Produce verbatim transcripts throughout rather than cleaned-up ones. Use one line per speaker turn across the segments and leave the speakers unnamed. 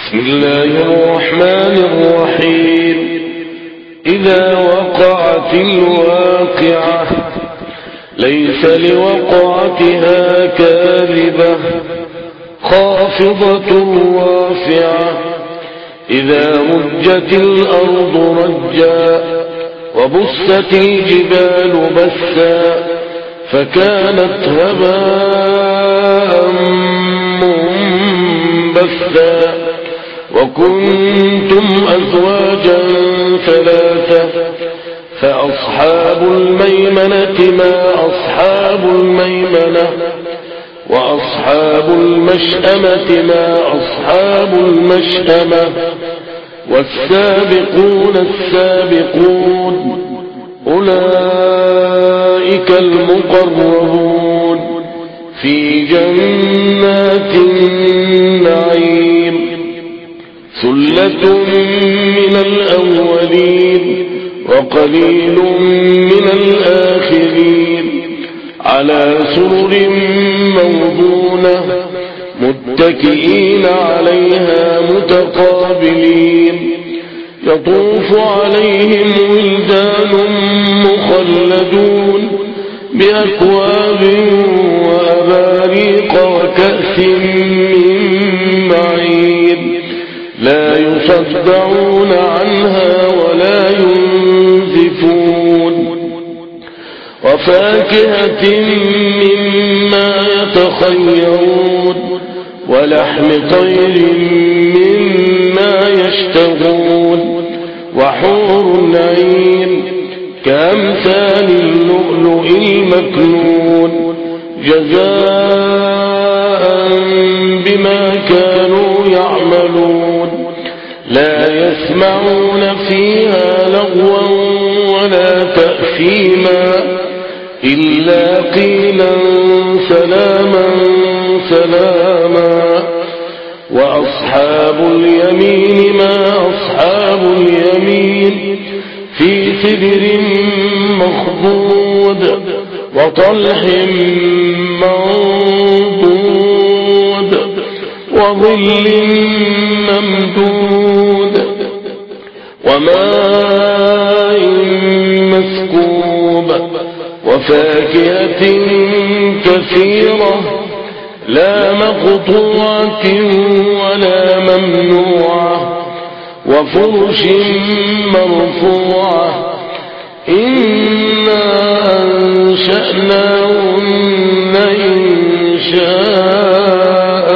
بسم الله الرحمن الرحيم. إذا وقعت الواقعة ليس لوقعتها كاذبة خافضة رافعة إذا رجت الأرض رجا وبست الجبال بسا فكانت هباء منبثا وكنتم أزواجا ثلاثة فأصحاب الميمنة ما أصحاب الميمنة وأصحاب المشأمة ما أصحاب المشأمة والسابقون السابقون أولئك المقربون في جنات النعيم ثلة من الأولين وقليل من الآخرين على سرر موضونة متكئين عليها متقابلين يطوف عليهم ولدان مخلدون بأكواب وأباريق وكأس من معين لا يصدعون عنها ولا ينزفون وفاكهة مما يتخيرون ولحم طير مما يشتهون وحور عين كأمثال اللؤلؤ المكنون جزاء بما كانوا يعملون لا يسمعون فيها لغوا ولا تأثيما إلا قيلا سلاما سلاما وأصحاب اليمين ما أصحاب اليمين في سدر مخضود وطلح منضود وظل ممدود وماء مسكوب وفاكهة كثيرة لا مقطوعة ولا ممنوعة وفرش مرفوعة إنا أنشأناهن إنشاء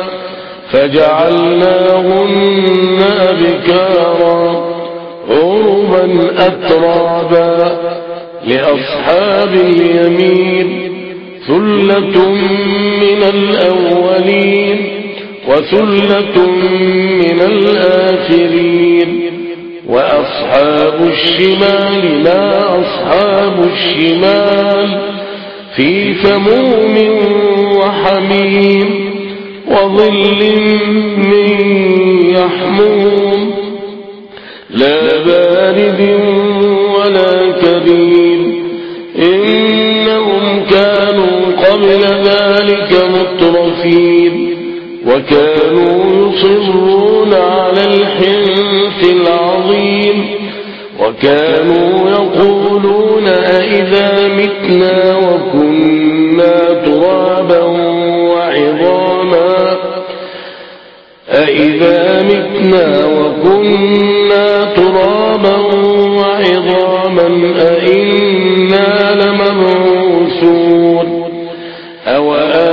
فجعلناهن أبكارا عربا أترابا لأصحاب اليمين ثلة من الأولين وثلة من الآخرين وأصحاب الشمال ما أصحاب الشمال في سموم وحميم وظل من يحموم لا بارد ولا كريم إنهم كانوا قبل ذلك مترفين وكانوا يصرون على الحنث العظيم وكانوا يقولون أئذا متنا وكنا ترابا وعظاما أئذا متنا وكنا ترابا وعظاما أئنا لمبعوثون أو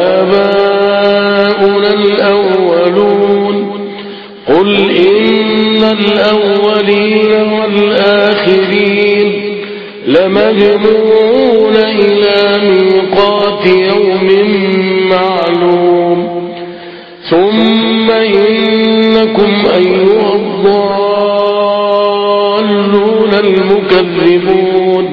آباؤنا الأولون قل إن الأولين والآخرين لمجموعون إلى ميقات يوم معلوم ثم إنكم أيها الضالون المكذبون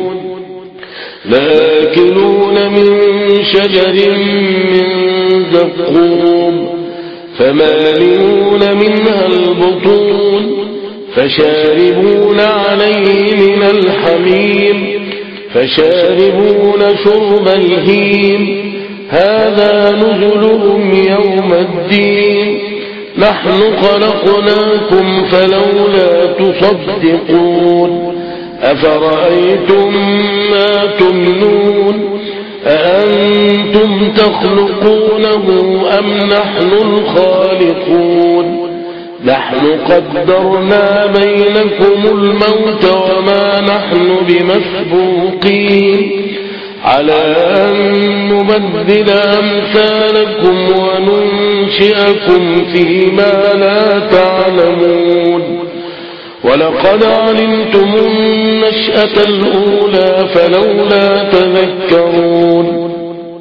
لآكلون من شجر من زقوم فمالئون منها البطون فشاربون عليه من الحميم فشاربون شرب الهيم هذا نزلهم يوم الدين نحن خلقناكم فلولا تصدقون أفرأيتم ما تمنون أأنتم تخلقونه أم نحن الخالقون نحن قدرنا بينكم الموت وما نحن بمسبوقين على أن نبدل أمثالكم وننشئكم فيما لا تعلمون ولقد علمتم النشأة الأولى فلولا تذكرون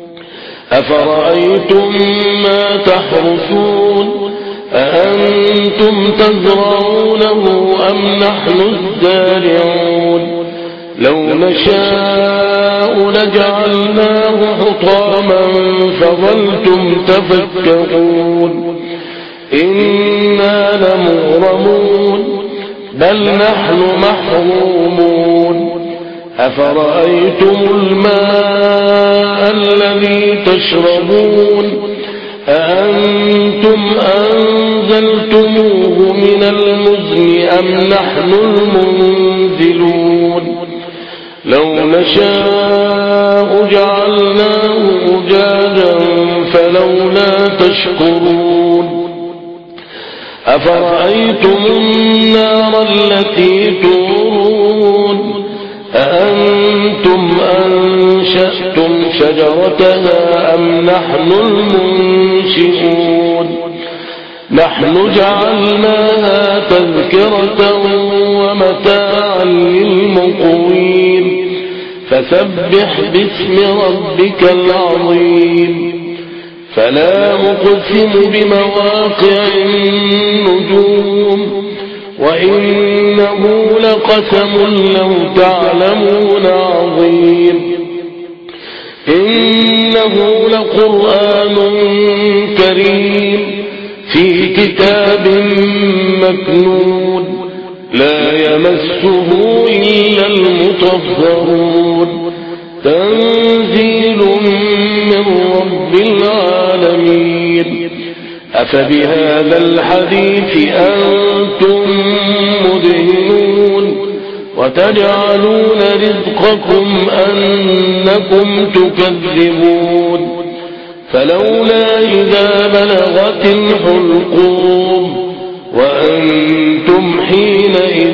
أفرأيتم ما تحرثون أأنتم تزرعونه أم نحن الزارعون لو نشاء لجعلناه حطاما فظلتم تفكرون إنا لمغرمون بل نحن محرومون أفرأيتم الماء الذي تشربون أأنتم أنزلتموه من المزن أم نحن المنزلون لو نشاء جعلناه أجاجا فلولا تشكرون أفرأيتم النار التي تورون أأنتم أنشأتم شجرتها أم نحن المنشئون نحن جعلناها تذكرة ومتاعا للمقوين فسبح باسم ربك العظيم فلا أقسم بمواقع النجوم وإنه لقسم لو تعلمون عظيم إنه لقرآن كريم في كتاب مكنون لا يمسه إلا المطهرون تنزيل من رب العالمين أفبهذا الحديث أنتم مدهنون وتجعلون رزقكم أنكم تكذبون فلولا إذا بلغت الحلقوم وأنتم حينئذ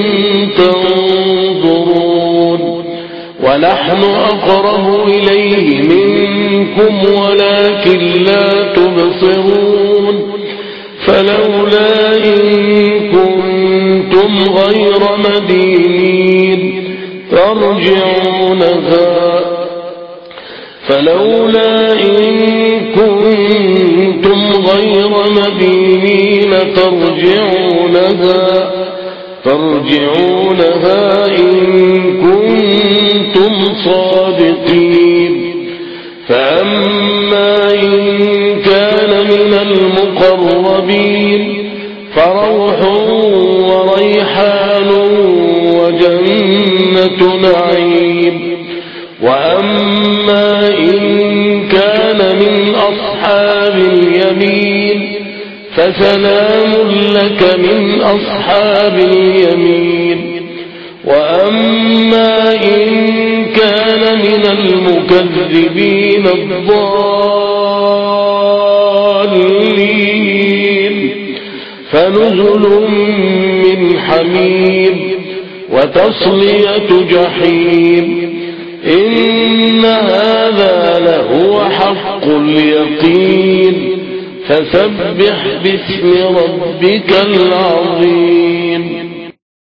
تنظرون ونحن أقرب إليه منكم ولكن لا تبصرون فلولا إن كنتم غير مدينين ترجعونها فلولا إن كنتم غير مدينين ترجعونها ترجعونها إن كنتم صادقين فأما إن كان من المقربين فروح وريحان وجنة نعيم وأما إن كان من أصحاب اليمين فسلام لك من أصحاب اليمين وأما إن كان من المكذبين الضالين فنزل من حميم وتصلية جحيم إن هذا لهو حق اليقين فسبح باسم ربك العظيم